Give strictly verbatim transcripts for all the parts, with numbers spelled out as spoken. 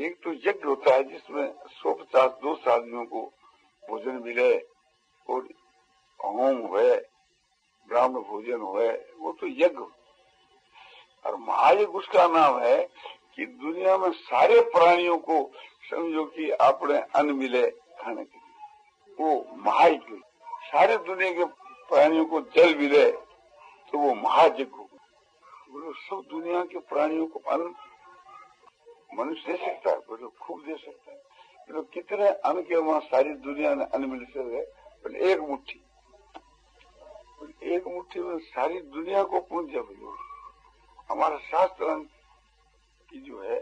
एक तो यज्ञ होता है जिसमें सौ पचास दो सौ आदमियों को भोजन मिले और होम हुए, ब्राह्मण भोजन हुए, वो तो यज्ञ। और महायज्ञ उसका नाम है कि दुनिया में सारे प्राणियों को समझो कि आपने अन्न मिले खाने के लिए, वो महायज्ञ। सारे दुनिया के प्राणियों को जल मिले तो वो महायज्ञ हो। बोलो सब दुनिया के प्राणियों को अन्न मनुष्य दे सकता है, बोलो खूब दे सकता है। बोलो कितने अन्न के वहां सारी दुनिया ने अन्न मिल सकते, बोले एक मुट्ठी, बोले एक मुट्ठी में सारी दुनिया को पूछ जब बोलो। हमारा शास्त्र की जो है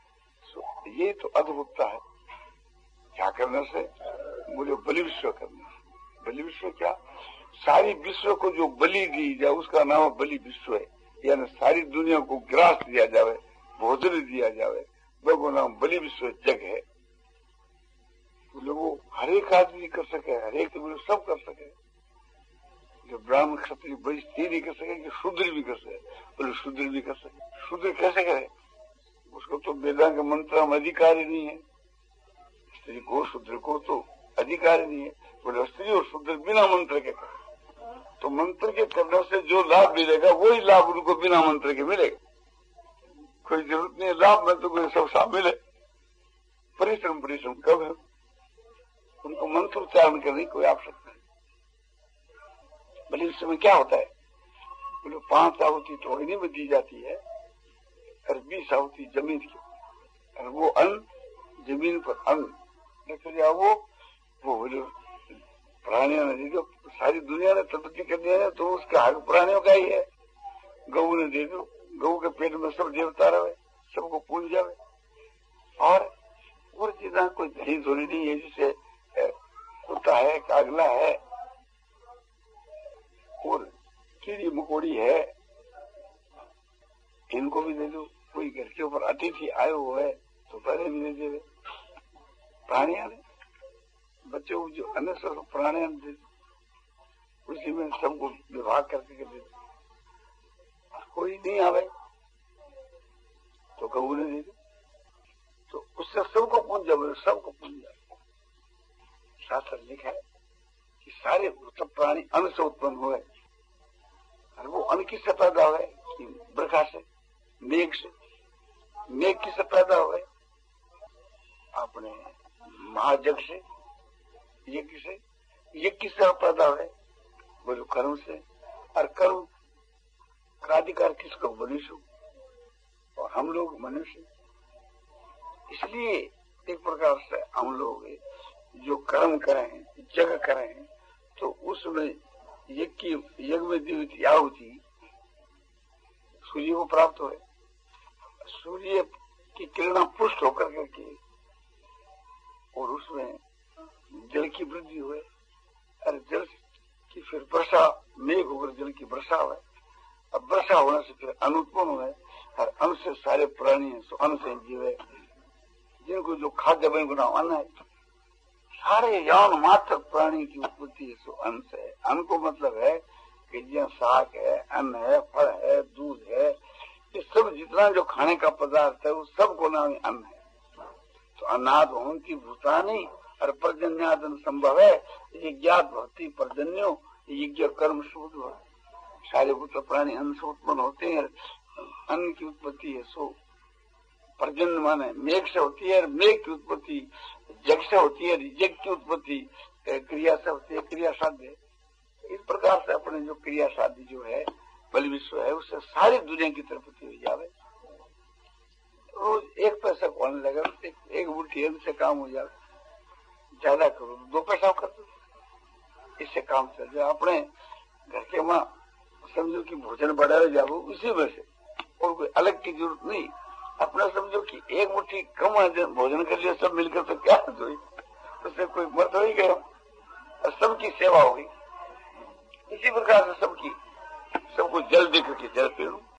ये तो अद्भुतता है। क्या करने से? बोले बलि विश्व करने से। बलि विश्व क्या? सारी विश्व को जो बलि दी जाए उसका नाम बलि विश्व है, यानी सारी दुनिया को ग्रास दिया जाए, भोजन दिया जाए, वो नाम बलि विश्व जग है। बोले वो हर एक आदमी कर सके, हर एक बोले सब कर सके। जो ब्राह्मण क्षत्रिय वैश्य नहीं कर सके कि शूद्र भी कर सके, बोले शूद्र भी कर सके। शूद्र कैसे करे? उसको तो वेदा के मंत्र में अधिकार ही नहीं है। स्त्री को शूद्र को तो अधिकार ही नहीं है। बोले स्त्री और शूद्र बिना मंत्र के कर, तो मंत्र के करने से जो लाभ मिलेगा वही लाभ उनको बिना मंत्र के मिलेगा। कोई जरूरत नहीं है लाभ में तो कोई सब शामिल है। परिश्रम परिश्रम कब है? उनको मंत्र उच्चारण करने की कोई आवश्यकता नहीं। बलि विश्व में क्या होता है? बोले पांच आहुति तो अग्नि में दी जाती है और बीस आहुति जमीन की, और वो अन्न जमीन पर अन्न देखो जाओ, वो वो बोले प्राणियों ने दे दो, सारी दुनिया ने तपस्या कर दिया है तो उसका हक प्राणियों का ही है। गऊ ने दे दो, गऊ के पेट में सब देवता रहे, सबको पूज जावे। और और जितना कोई दही धोनी नहीं है, जिसे कुत्ता है, कागला है और कीड़ी मकोड़ी है, इनको भी दे दो। कोई घर के ऊपर अतिथि आए हुए है तो पहले भी दे दे। प्राणियों ने बच्चों को जो अन्य सब प्राणियों ने दे दो, उसी में सबको विभाग करके दे दो। कोई नहीं आवे तो गऊ ने दे दो, तो उससे सबको पूछ जाओ, सबको पूछ जाओ। शास्त्र लिखा है कि सारे सब प्राणी अन्न से उत्पन्न हुए, और वो अन्न किससे पैदा हुए? बरखा से, मेघ से। मेघ किससे पैदा हुए? अपने महाजग से, यज्ञ से। यज्ञ किससे पैदा हुए? बोलो कर्म से। और कर्म का अधिकार किसको? मनुष्य। और हम लोग मनुष्य, इसलिए एक प्रकार से हम लोग जो कर्म करें, जग करें, तो उसमें यज्ञ की यज्ञ में दी हुई आहुति सूर्य को प्राप्त हो। सूर्य की किरणा पुष्ट होकर करके और उसमें जल की वृद्धि हुए, और जल की फिर वर्षा, मेघ होकर जल की वर्षा हुए, अब वर्षा होने से फिर अन्न उत्पन्न हुए, और अन्न से सारे प्राणी अन्न से जीवे, जिनको जो खाद्य बन गुना अन्न है। सारे यौन मात्र प्राणी की उत्पत्ति सो अन्न से है। अन्न को मतलब है कि जो साग है, अन्न है, फल है, दूध है, ये सब जितना जो खाने का पदार्थ है वो सब को नाम अन्न है। तो अन्नाद की भूतानी और पर्जन्यादन संभव है। ये ज्ञात भक्ति पर्जन्यो यज्ञ कर्म शूद हो। सारे भूत प्राणी अन्न से उत्पन्न होते हैं। अन्न की उत्पत्ति है सो पर्जन्य माने मेघ से होती है, और मेघ की उत्पत्ति जग से होती है, यज्ञ की उत्पत्ति क्रिया से होती है, क्रिया साध्य। इस प्रकार से अपने जो क्रिया साध्य जो है बलि विश्व है, उससे सारी दुनिया की तरफ हो जावे। रोज एक पैसा कौन लगा, एक, एक मुट्ठी से काम हो जाए। ज्यादा करो दो पैसा कर दो, इससे काम चल जाए। अपने घर के वहाँ समझो कि भोजन बढ़ावे जाओ उसी में से, और कोई अलग की जरूरत नहीं। अपना समझो कि एक मुट्ठी कम भोजन कर लिया सब मिलकर, तो क्या हुई? उससे कोई मत हो ही गया, और सबकी सेवा होगी। इसी प्रकार से सबकी सबको जल देकर के जल पीणु।